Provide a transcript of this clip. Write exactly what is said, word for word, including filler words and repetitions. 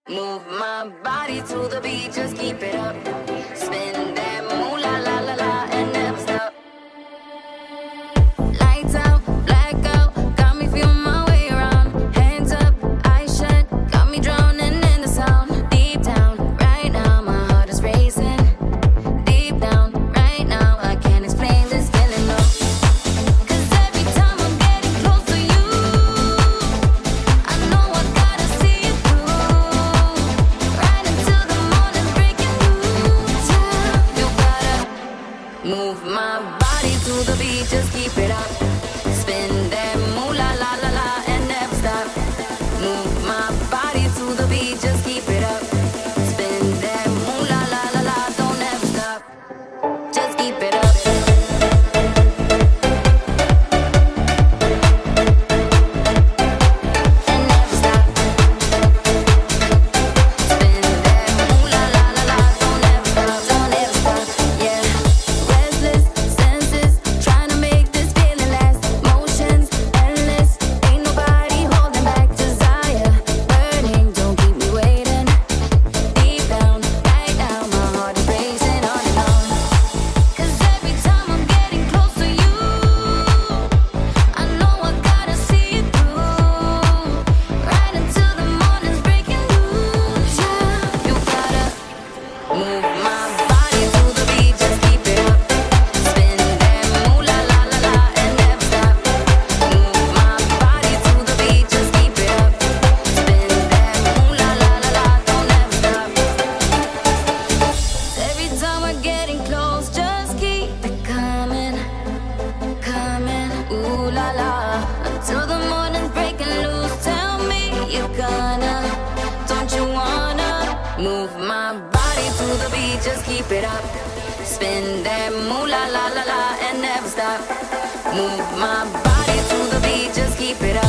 Move my body to the beat, just keep it up. Spin that moolah la la la and never stop. Lights out, blackout, got me feeling my way around. Hands up, eyes shut, got me drowning in the sound. Deep down, right now, my heart is racing. Deep down, right now, I can't explain this feeling, no. Cause every time I'm getting close to you, I know I gotta see it through. Right until the morning's breaking loose. Yeah, you gotta move my body to the beat, just keep it up. Spin that moolah la la la and never stop. Move my body to the beat, just keep it up. Spin that moolah la la la, don't ever stop. Just keep it up. And never stop. Spin that moolah la la la, don't ever stop, don't ever stop. Yeah, restless senses, trying to make this feeling last. Motions endless, ain't nobody holding back. Desire burning, don't keep me waiting. Deep down, right now, my heart is racing on and on. Cause every time I'm getting close to you, I know I gotta see it through. Right until the morning's breaking loose. Yeah, you gotta move my body to the beat, just keep it up. Spin that moolah la la la and never stop. Move my body to the beat, just keep it up. Spin that moolah la la la, don't ever stop. Every time we're getting close, just keep it coming, coming. Ooh la la, until the morning's breaking loose. Tell me you're gonna, don't you wanna move my body to the beat, just keep it up. Spin that moolah la la la and never stop. Move my body to the beat, just keep it up.